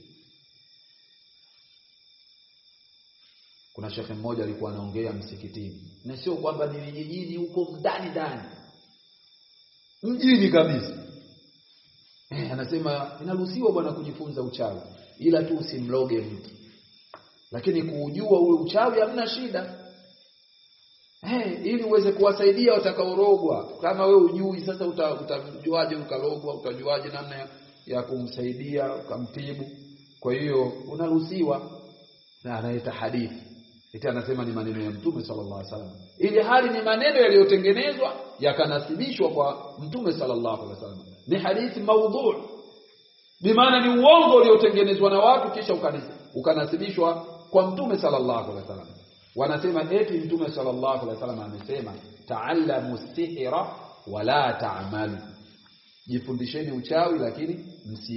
Kuna shekhe mmoja alikuwa anaongea msikitini, na sio kwamba ni vijijini huko ndani mjini kabisa. Anasema inaruhusiwa bwana kujifunza uchawi, ila tu usimloge mtu. Lakini kuujua ule uchawi hamna shida. Ili uweze kuwasaidia watakaorogwa. Kama wewe hujui, sasa utajuaje ukalogwa? Utajuaje namna ya kumsaidia ukamtibu? Kwa hiyo unaruhusiwa. Na anaita hadithi. Eti anasema ni maneno ya Mtume sallallahu alaihi wasallam. Ili hali ni maneno yaliyotengenezwa yakanasibishwa kwa Mtume sallallahu alaihi wasallam. Ni hadithi maudhu'. Bimaana ni uongo uliotengenezwa na watu kisha ukanasibishwa kwa Mtume sallallahu alaihi wasallam. Wanasema eti Mtume sallallahu alaihi wasallam amesema ta'allamu sihra wala ta'malu. Jifundisheni uchawi lakini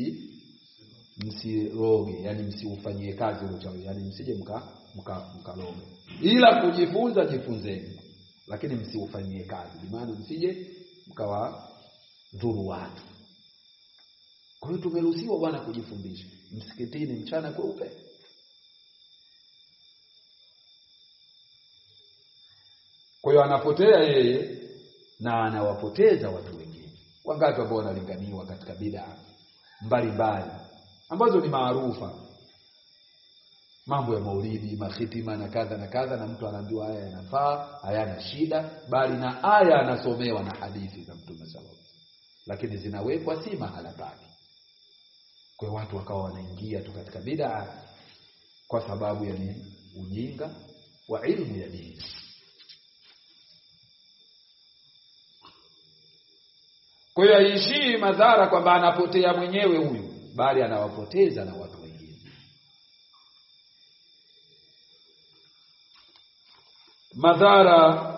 msiroge, yani msiufanyie kazi uchawi, yani msije mkaloge. Ila kujifunza jifunzeni, lakini msiufanyie kazi. Maana msije mkawa dhuru watu. Kwa hiyo tumeruhusiwa bwana kujifundisha msikitini mchana kweupe. Kwa hiyo anapotea yeye na anawapoteza watu wengine. Wangapi ambao wanalinganiwa katika bid'a mbalimbali ambazo ni maarufa, mambo ya maulidi, mahitima na kadha na mtu anaambiwa haya yanafaa, hayana shida, bali na aya anasomewa na hadithi za Mtume sallallahu alaihi wasallam, lakini zinawekwa si mahala pake. Kwa watu wakawa wanaingia tu katika bid'a kwa sababu ya nini? Ujinga wa ilmu ya dini. Kwa hiyo haishii madhara kwamba anapotea mwenyewe huyu, bali anawapoteza na watu wengine. Madhara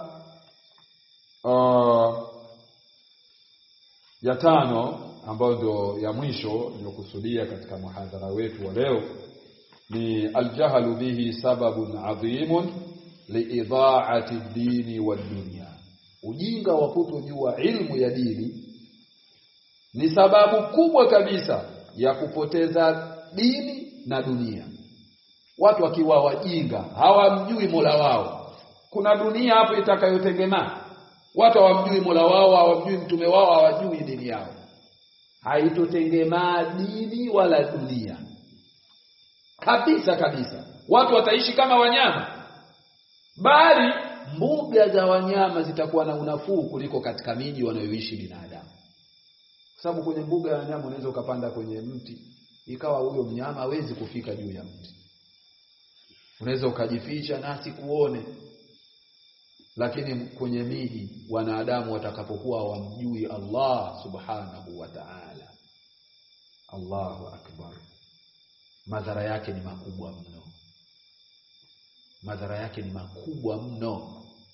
ya tano ambayo ndio ya mwisho niliyokusudia katika muhadhara wetu wa leo ni aljahlu bihi sababun adhimun liidha'ati ad-dini wad-dunya. Ujinga wa kutojua ilmu ya dini ni sababu kubwa kabisa ya kupoteza dini na dunia. Watu wakiwa wajinga, hawamjui Mola wao, kuna dunia hapo itakayotegemea. Watu hawamjui Mola wao, hawamjui mtume wao, hawajui dini yao. Haitotegemea dini wala dunia. Kabisa. Watu wataishi kama wanyama. Bali mbuga za wanyama zitakuwa na unafuu kuliko katika miji wanayoishi binadamu. Kwa sababu kwenye mbuga ya wanyama unaweza ukapanda kwenye mti, ikawa huyo mnyama hawezi kufika juu ya mti. Unaweza ukajificha na asikuone. Lakini kwenye miji wanadamu watakapokuwa wamjui Allah subhanahu wa ta'ala, Allahu akbar, madhara yake ni makubwa mno. Madhara yake ni makubwa mno.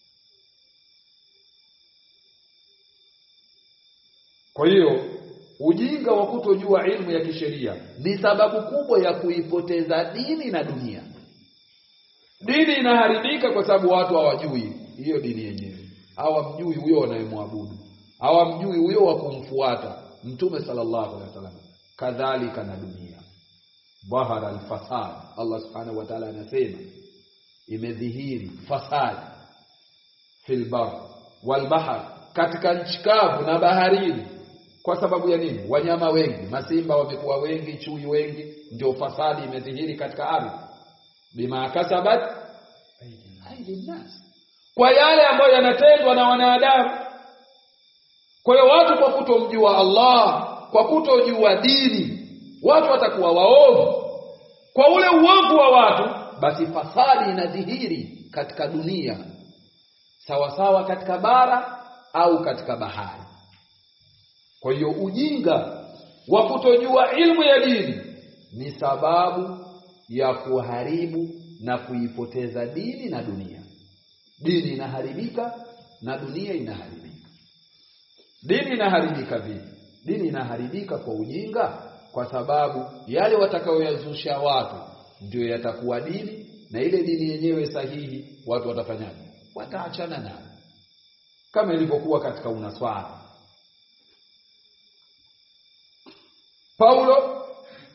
Kwa hiyo ujinga wa kutojua ilmu ya kisheria ni sababu kubwa ya kuipoteza dini na dunia. Dini inaharibika kwa sababu watu hawajui hiyo dini yenyewe. Hawamjui huyo wanayemwabudu. Hawamjui huyo wa kumfuata Mtume sallallahu alaihi wasallam. Kadhalika na dunia. Bahara al-fasad. Allah subhanahu wa ta'ala anasema imedhihiri fasad fil bar wal bahr, katika nchi kavu na baharini. Kwa sababu ya nini? Wanyama wengi, masimba wamekuwa wengi, chui wengi, ndio fasadi imedhihiri katika ardhi. Bima kasabat aydin nas, kwa yale ambayo yanatendwa na wanadamu. Kwa hiyo watu kwa kutomjua Allah, kwa kutojua dini, watu watakuwa waovu. Kwa ule uovu wa watu, basi fasadi inadhihiri katika dunia, sawa sawa katika bara au katika bahari. Kwa hiyo ujinga wa kutojua ilmu ya dini ni sababu ya kuharibu na kuipoteza dini na dunia. Dini inaharibika na dunia inaharibika. Dini inaharibika vipi? Dini inaharibika kwa ujinga, kwa sababu yale watakayoyazusha watu ndio yatakuwa dini, na ile dini yenyewe sahihi, watu watafanyaje? Wataachana nayo, kama ilivyokuwa katika unaswara. Paulo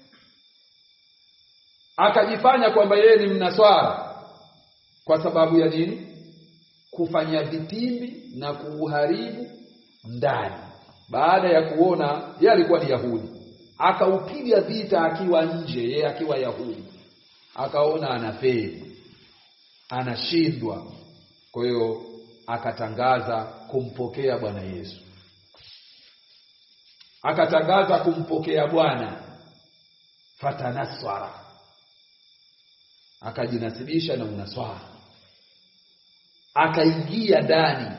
akajifanya kwamba yeye ni mnaswara kwa sababu ya nini? Kufanya vitimbi na kuuharibu ndani. Baada ya kuona yeye alikuwa ni Yahudi, akaupiga vita akiwa nje, yeye akiwa Yahudi, akaona anafeli, anashindwa. Kwa hiyo akatangaza kumpokea Bwana Yesu, akatangaza kumpokea Bwana, fatanaswara, akajinasibisha na unaswara, akaingia ndani,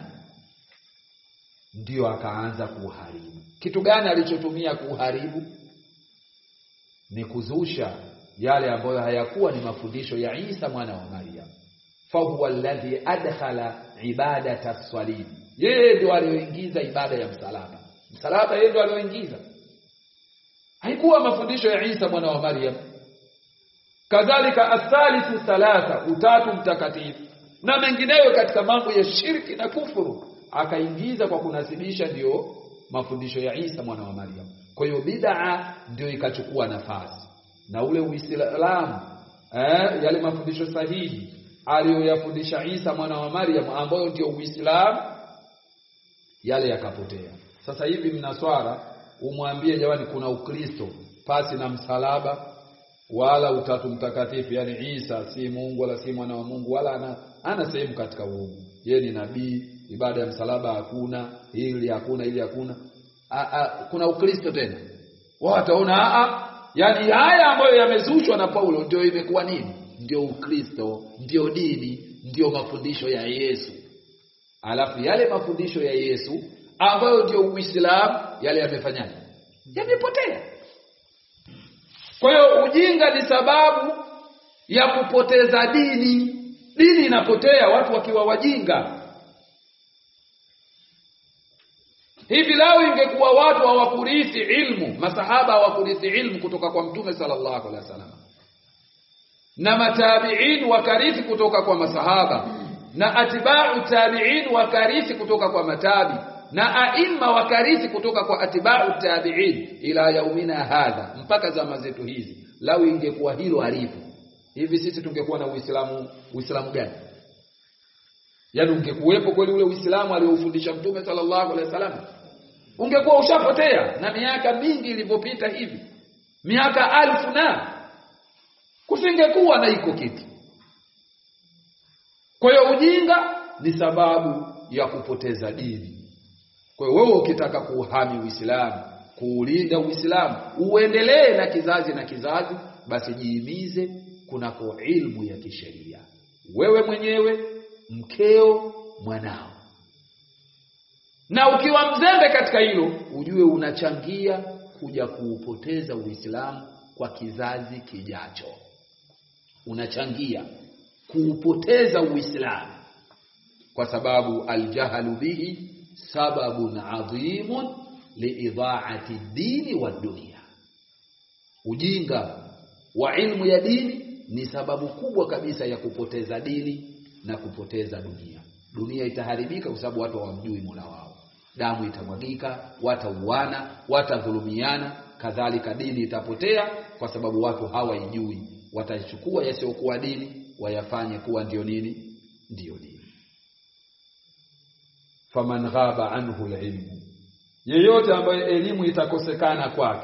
ndio akaanza kuharibu. Kitu gani alichotumia kuharibu? Ni kuzusha yale ambayo hayakuwa ni mafundisho ya Isa mwana wa Maryam. Fahuwa alladhi adkhala ibadata as-salib, yeye ndio alioingiza ibada ya msalaba. Msalaba yeye ndio alioingiza, haikuwa mafundisho ya Isa mwana wa Maryam. Kadhalika athalithu thalatha, utatu mtakatifu, na mengineyo katika mambo ya shirki na kufuru akaingiza kwa kunasibisha ndio mafundisho ya Isa mwana wa Maryam. Kwa hiyo bid'a ndio ikachukua nafasi, na ule Uislamu yale mafundisho sahihi aliyoyafundisha Isa mwana wa Maryam ambayo ndio Uislamu, yale yakapotea. Sasa hivi mnaswara umwambie jamani kuna Ukristo pasi na msalaba wala utatu mtakatifu, yani Isa si Mungu wala si mwana wa Mungu wala ana sehemu katika uungu, yeye ni nabii, ibada ya msalaba hakuna, hili hakuna, ili hakuna, kuna Ukristo tena. Wao wataona yani haya ambayo yamezushwa na Paulo ndio imekuwa nini? Ndio Ukristo, ndio dini, ndio mafundisho ya Yesu. Alafu yale mafundisho ya Yesu ambayo ndio Uislamu, yale yamefanyaje? Yamepotea. Kwa hiyo ujinga ni sababu ya kupoteza dini. Dini inapotea watu wakiwa wajinga. Hivi lao ingekuwa watu hawakurithi ilmu, masahaba hawakurithi ilmu kutoka kwa Mtume sallallahu alaihi wasallam, na matabi'in wakarithi kutoka kwa masahaba, na atiba'u tabi'in wakarithi kutoka kwa matabi, na aima wakarithi kutoka kwa atiba'u tabi'in ila yaumina hadha, mpaka zama zetu hizi. Lao ingekuwa hilo alipo, hivi sisi tungekuwa na Uislamu gani? Yaani ungekuwepo kweli ule Uislamu aliofundisha Mtume sallallahu alaihi wasallam? Ungekuwa ushapotea na miaka mingi ilipopita hivi, miaka 1000 na kusingekuwa na iko kitu. Kwa hiyo ujinga ni sababu ya kupoteza dini. Kwa hiyo wewe ukitaka kuuhami Uislamu, kuulinda Uislamu, uendelee na kizazi na kizazi, basi jihimize kunako ilmu ya kisheria, wewe mwenyewe, mkeo, mwanao. Na ukiwa mzembe katika hilo, ujue unachangia kuja kuupoteza Uislamu kwa kizazi kijacho. Unachangia kuupoteza Uislamu, kwa sababu aljahalu bihi sababun adhimun liidha'ati dini wa dunya. Ujinga wa ilmu ya dini ni sababu kubwa kabisa ya kupoteza dini na kupoteza dunia. Dunia itaharibika kwa sababu watu hawamjui Mola wao. Damu itamwagika, watauana, watadhulumiana, kadhalika dini itapotea kwa sababu watu hawaijui. Watachukua yasiyokuwa dini wayafanye kuwa ndio nini? Ndio dini. Faman ghaba anhu alilmu, yeyote ambaye elimu itakosekana kwake,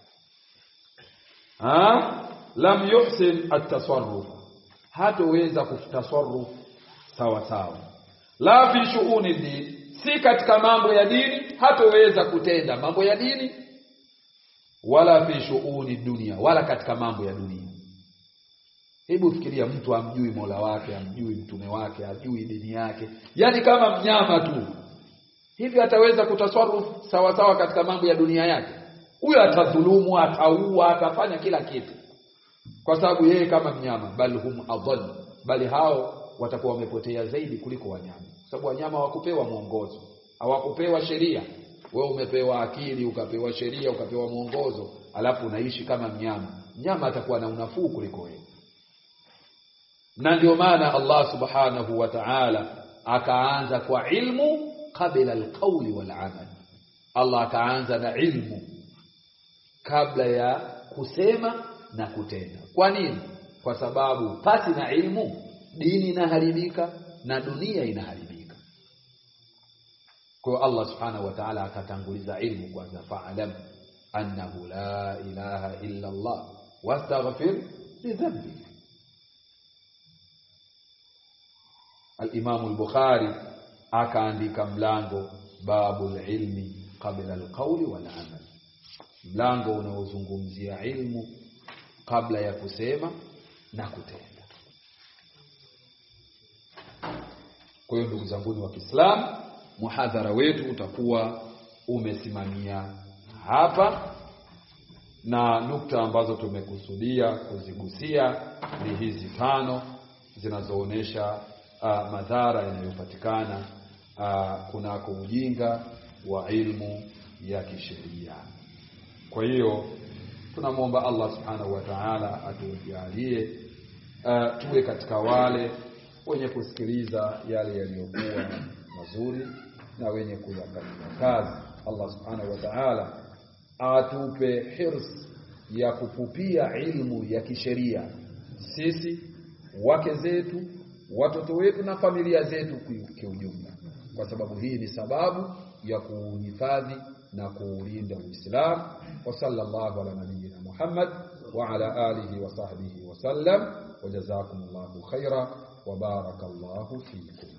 lam yuhsin at-tasarruf, hataweza kutasarruf sawa sawa. La fi shu'uni din, si katika mambo ya dini hataweza kutenda mambo ya dini, wala fi shu'uni dunia, wala katika mambo ya dunia. Hebu fikiria mtu amjui Mola wake, amjui mtume wake, ajui dini yake, yani kama mnyama tu. Hivi ataweza kutasarruf sawa sawa katika mambo ya dunia yake? Huyo atadhulumu, ataua, atafanya kila kitu, kwa sababu yeye kama mnyama. Bal hum adall, bali hao watakuwa wamepotea zaidi kuliko wanyama, kwa sababu wanyama hawakupewa mwongozo, hawakupewa sheria. Wewe umepewa akili, ukapewa sheria, ukapewa mwongozo, alafu unaishi kama mnyama. Mnyama atakuwa na unafuu kuliko wewe. Na ndio maana Allah subhanahu wa ta'ala akaanza kwa ilmu kabla alqawli wal amal. Allah akaanza na ilmu kabla ya kusema na kutenda. Kwa nini? Kwa sababu pasi na ilmu dini inaharibika na dunia inaharibika. Kwa Allah subhanahu wa ta'ala akatanguliza ilmu kwanza, fa'alam annahu la ilaha illa Allah wastaghfir li dhanbik. Al-Imam al-Bukhari akaandika mlango babul ilmi qabla al-qawli wal amal, mlango unaozungumzia ilmu kabla ya kusema na kutenda. Kwa hiyo ndugu zangu wa Kiislamu, muhadhara wetu utakuwa umesimamia hapa, na nukta ambazo tumekusudia kuzigusia ni hizi 5 zinazoonesha madhara yanayopatikana kunako ujinga wa ilmu ya kisheria. Kwa hiyo tunamwomba Allah subhanahu wa ta'ala atujalie tuwe katika wale wenye kusikiliza yale yaliyokuwa mazuri na wenye kuyafanyia kazi. Allah subhanahu wa ta'ala atupe hirs ya kupupia ilmu ya kisheria, sisi, wake zetu, watoto wetu na familia zetu kwa ujumla, kwa sababu hii ni sababu ya kuhifadhi na kuulinda Uislamu. Wa sallallahu ala nabiyyina Muhammad wa ala alihi wa sahbihi wa sallam, wa jazakumullahu khaira wa barakallahu fikum.